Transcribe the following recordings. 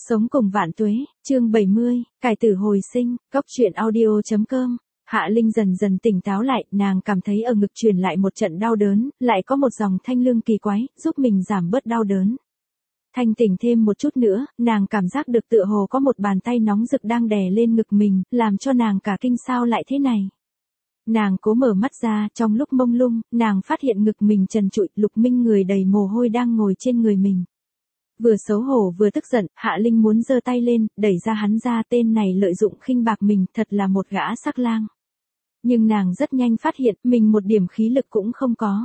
Sống cùng vạn tuế, chương 70, cải tử hồi sinh, cốc truyện audio.com. Hạ Linh dần dần tỉnh táo lại, nàng cảm thấy ở ngực truyền lại một trận đau đớn, lại có một dòng thanh lương kỳ quái, giúp mình giảm bớt đau đớn. Thanh tỉnh thêm một chút nữa, nàng cảm giác được tựa hồ có một bàn tay nóng rực đang đè lên ngực mình, làm cho nàng cả kinh sao lại thế này. Nàng cố mở mắt ra, trong lúc mông lung, nàng phát hiện ngực mình trần trụi, Lục Minh người đầy mồ hôi đang ngồi trên người mình. Vừa xấu hổ vừa tức giận, Hạ Linh muốn giơ tay lên, đẩy ra hắn ra, tên này lợi dụng khinh bạc mình, thật là một gã sắc lang. Nhưng nàng rất nhanh phát hiện, mình một điểm khí lực cũng không có.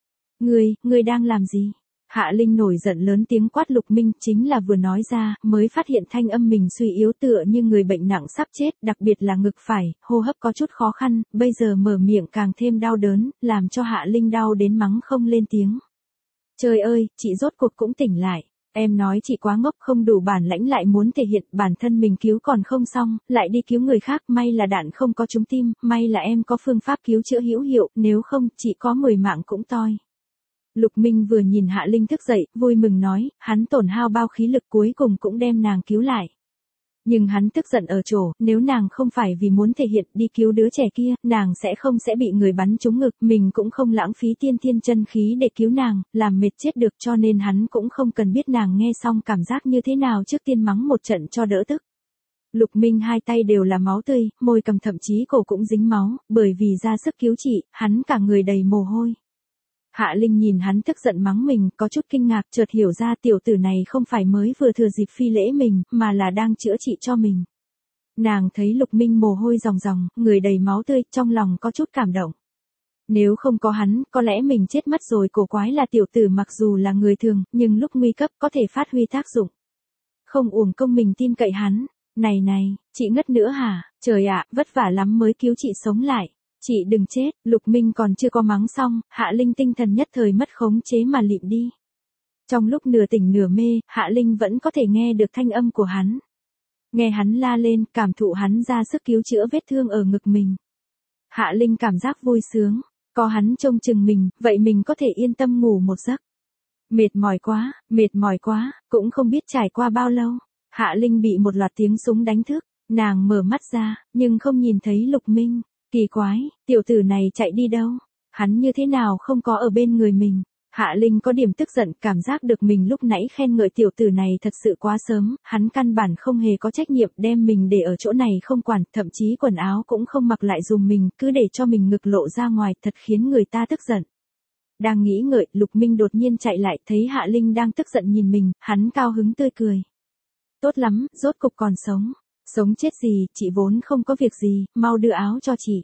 Ngươi đang làm gì? Hạ Linh nổi giận lớn tiếng quát Lục Minh, chính là vừa nói ra, mới phát hiện thanh âm mình suy yếu tựa như người bệnh nặng sắp chết, đặc biệt là ngực phải, hô hấp có chút khó khăn, bây giờ mở miệng càng thêm đau đớn, làm cho Hạ Linh đau đến mắng không lên tiếng. Trời ơi, chị rốt cuộc cũng tỉnh lại. Em nói chị quá ngốc, không đủ bản lãnh, lại muốn thể hiện bản thân mình cứu còn không xong, lại đi cứu người khác, may là đạn không có trúng tim, may là em có phương pháp cứu chữa hữu hiệu, nếu không, chị có 10 mạng cũng toi. Lục Minh vừa nhìn Hạ Linh thức dậy, vui mừng nói, hắn tổn hao bao khí lực cuối cùng cũng đem nàng cứu lại. Nhưng hắn tức giận ở chỗ, nếu nàng không phải vì muốn thể hiện đi cứu đứa trẻ kia, nàng sẽ bị người bắn trúng ngực, mình cũng không lãng phí tiên thiên chân khí để cứu nàng, làm mệt chết được, cho nên hắn cũng không cần biết nàng nghe xong cảm giác như thế nào, trước tiên mắng một trận cho đỡ tức. Lục Minh hai tay đều là máu tươi, môi cầm thậm chí cổ cũng dính máu, bởi vì ra sức cứu trị, hắn cả người đầy mồ hôi. Hạ Linh nhìn hắn tức giận mắng mình, có chút kinh ngạc, chợt hiểu ra tiểu tử này không phải mới vừa thừa dịp phi lễ mình, mà là đang chữa trị cho mình. Nàng thấy Lục Minh mồ hôi ròng ròng, người đầy máu tươi, trong lòng có chút cảm động. Nếu không có hắn, có lẽ mình chết mất rồi. Cổ quái là tiểu tử mặc dù là người thường, nhưng lúc nguy cấp có thể phát huy tác dụng. Không uổng công mình tin cậy hắn. Này, chị ngất nữa hả? Trời ạ, vất vả lắm mới cứu chị sống lại. Chị đừng chết. Lục Minh còn chưa có mắng xong, Hạ Linh tinh thần nhất thời mất khống chế mà lịm đi. Trong lúc nửa tỉnh nửa mê, Hạ Linh vẫn có thể nghe được thanh âm của hắn. Nghe hắn la lên, cảm thụ hắn ra sức cứu chữa vết thương ở ngực mình. Hạ Linh cảm giác vui sướng, có hắn trông chừng mình, vậy mình có thể yên tâm ngủ một giấc. Mệt mỏi quá, cũng không biết trải qua bao lâu. Hạ Linh bị một loạt tiếng súng đánh thức, nàng mở mắt ra, nhưng không nhìn thấy Lục Minh. Kỳ quái, tiểu tử này chạy đi đâu? Hắn như thế nào không có ở bên người mình? Hạ Linh có điểm tức giận, cảm giác được mình lúc nãy khen ngợi tiểu tử này thật sự quá sớm, hắn căn bản không hề có trách nhiệm đem mình để ở chỗ này không quản, thậm chí quần áo cũng không mặc lại dùm mình, cứ để cho mình ngực lộ ra ngoài, thật khiến người ta tức giận. Đang nghĩ ngợi, Lục Minh đột nhiên chạy lại, thấy Hạ Linh đang tức giận nhìn mình, hắn cao hứng tươi cười. Tốt lắm, rốt cục còn sống. Sống chết gì, chị vốn không có việc gì, mau đưa áo cho chị.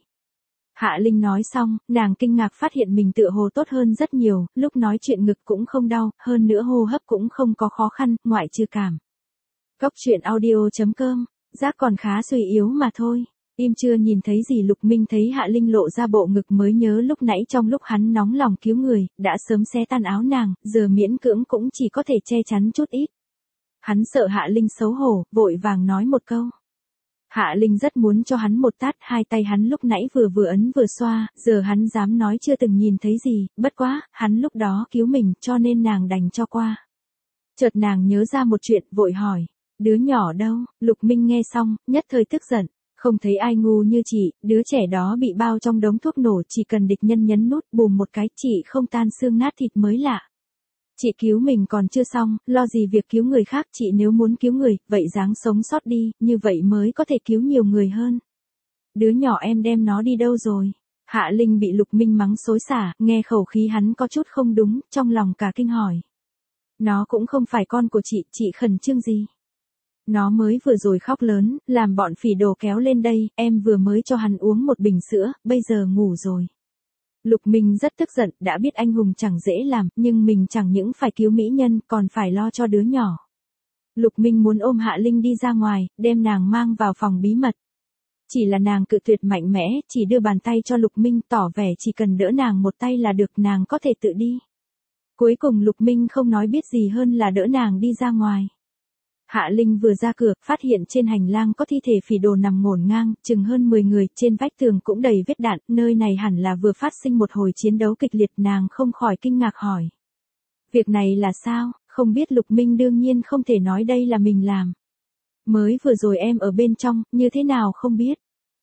Hạ Linh nói xong, nàng kinh ngạc phát hiện mình tựa hồ tốt hơn rất nhiều, lúc nói chuyện ngực cũng không đau, hơn nữa hô hấp cũng không có khó khăn, ngoại trừ cảm. Cốc truyện audio.com, giác còn khá suy yếu mà thôi. Im chưa nhìn thấy gì. Lục Minh thấy Hạ Linh lộ ra bộ ngực mới nhớ lúc nãy trong lúc hắn nóng lòng cứu người, đã sớm xé tan áo nàng, giờ miễn cưỡng cũng chỉ có thể che chắn chút ít. Hắn sợ Hạ Linh xấu hổ, vội vàng nói một câu. Hạ Linh rất muốn cho hắn một tát, hai tay hắn lúc nãy vừa ấn vừa xoa, giờ hắn dám nói chưa từng nhìn thấy gì, bất quá, hắn lúc đó cứu mình, cho nên nàng đành cho qua. Chợt nàng nhớ ra một chuyện, vội hỏi, đứa nhỏ đâu? Lục Minh nghe xong, nhất thời tức giận, không thấy ai ngu như chị, đứa trẻ đó bị bao trong đống thuốc nổ, chỉ cần địch nhân nhấn nút bùm một cái, chị không tan xương nát thịt mới lạ. Chị cứu mình còn chưa xong, lo gì việc cứu người khác, chị nếu muốn cứu người, vậy ráng sống sót đi, như vậy mới có thể cứu nhiều người hơn. Đứa nhỏ em đem nó đi đâu rồi? Hạ Linh bị Lục Minh mắng xối xả, nghe khẩu khí hắn có chút không đúng, trong lòng cả kinh hỏi. Nó cũng không phải con của chị khẩn trương gì? Nó mới vừa rồi khóc lớn, làm bọn phỉ đồ kéo lên đây, em vừa mới cho hắn uống một bình sữa, bây giờ ngủ rồi. Lục Minh rất tức giận, đã biết anh hùng chẳng dễ làm, nhưng mình chẳng những phải cứu mỹ nhân, còn phải lo cho đứa nhỏ. Lục Minh muốn ôm Hạ Linh đi ra ngoài, đem nàng mang vào phòng bí mật. Chỉ là nàng cự tuyệt mạnh mẽ, chỉ đưa bàn tay cho Lục Minh, tỏ vẻ chỉ cần đỡ nàng một tay là được, nàng có thể tự đi. Cuối cùng Lục Minh không nói biết gì hơn là đỡ nàng đi ra ngoài. Hạ Linh vừa ra cửa, phát hiện trên hành lang có thi thể phỉ đồ nằm ngổn ngang, chừng hơn 10 người, trên vách tường cũng đầy vết đạn, nơi này hẳn là vừa phát sinh một hồi chiến đấu kịch liệt, nàng không khỏi kinh ngạc hỏi. Việc này là sao? Không biết. Lục Minh đương nhiên không thể nói đây là mình làm. Mới vừa rồi em ở bên trong, như thế nào không biết.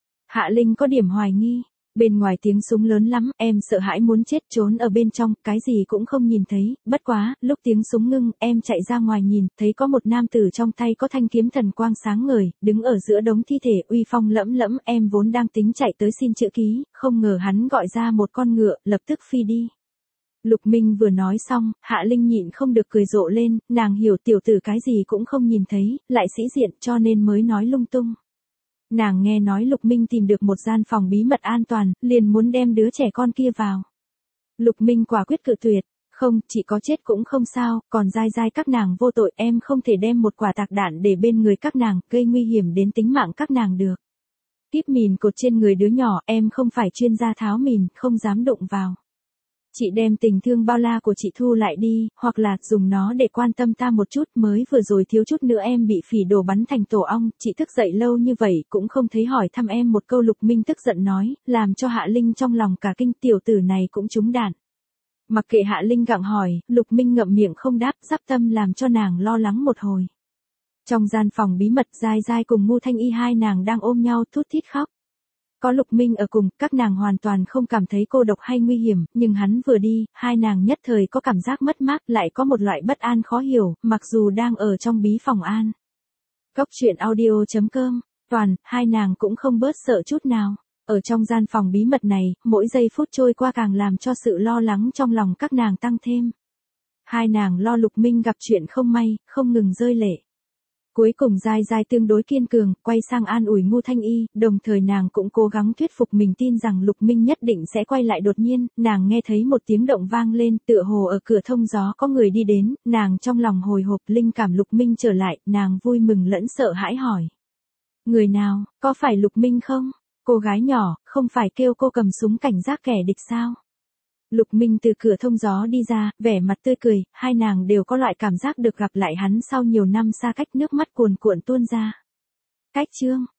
Hạ Linh có điểm hoài nghi. Bên ngoài tiếng súng lớn lắm, em sợ hãi muốn chết trốn ở bên trong, cái gì cũng không nhìn thấy, bất quá, lúc tiếng súng ngưng, em chạy ra ngoài nhìn, thấy có một nam tử trong tay có thanh kiếm thần quang sáng ngời, đứng ở giữa đống thi thể uy phong lẫm lẫm, em vốn đang tính chạy tới xin chữ ký, không ngờ hắn gọi ra một con ngựa, lập tức phi đi. Lục Minh vừa nói xong, Hạ Linh nhịn không được cười rộ lên, nàng hiểu tiểu tử cái gì cũng không nhìn thấy, lại sĩ diện cho nên mới nói lung tung. Nàng nghe nói Lục Minh tìm được một gian phòng bí mật an toàn, liền muốn đem đứa trẻ con kia vào. Lục Minh quả quyết cự tuyệt, không, chỉ có chết cũng không sao, còn dai dai các nàng vô tội, em không thể đem một quả tạc đạn để bên người các nàng, gây nguy hiểm đến tính mạng các nàng được. Kíp mìn cột trên người đứa nhỏ, em không phải chuyên gia tháo mìn, không dám đụng vào. Chị đem tình thương bao la của chị thu lại đi, hoặc là dùng nó để quan tâm ta một chút, mới vừa rồi thiếu chút nữa em bị phỉ đồ bắn thành tổ ong, chị thức dậy lâu như vậy cũng không thấy hỏi thăm em một câu. Lục Minh tức giận nói, làm cho Hạ Linh trong lòng cả kinh, tiểu tử này cũng trúng đạn. Mặc kệ Hạ Linh gặng hỏi, Lục Minh ngậm miệng không đáp, giáp tâm làm cho nàng lo lắng một hồi. Trong gian phòng bí mật, Giai Giai cùng Ngô Thanh Y hai nàng đang ôm nhau thút thít khóc. Có Lục Minh ở cùng, các nàng hoàn toàn không cảm thấy cô độc hay nguy hiểm, nhưng hắn vừa đi, hai nàng nhất thời có cảm giác mất mát, lại có một loại bất an khó hiểu, mặc dù đang ở trong bí phòng an. Cốc truyện audio.com, toàn, hai nàng cũng không bớt sợ chút nào. Ở trong gian phòng bí mật này, mỗi giây phút trôi qua càng làm cho sự lo lắng trong lòng các nàng tăng thêm. Hai nàng lo Lục Minh gặp chuyện không may, không ngừng rơi lệ. Cuối cùng Giai Giai tương đối kiên cường, quay sang an ủi Ngô Thanh Y, đồng thời nàng cũng cố gắng thuyết phục mình tin rằng Lục Minh nhất định sẽ quay lại. Đột nhiên, nàng nghe thấy một tiếng động vang lên, tựa hồ ở cửa thông gió có người đi đến, nàng trong lòng hồi hộp, linh cảm Lục Minh trở lại, nàng vui mừng lẫn sợ hãi hỏi. Người nào, có phải Lục Minh không? Cô gái nhỏ, không phải kêu cô cầm súng cảnh giác kẻ địch sao? Lục Minh từ cửa thông gió đi ra, vẻ mặt tươi cười, hai nàng đều có loại cảm giác được gặp lại hắn sau nhiều năm xa cách, nước mắt cuồn cuộn tuôn ra. Cách chương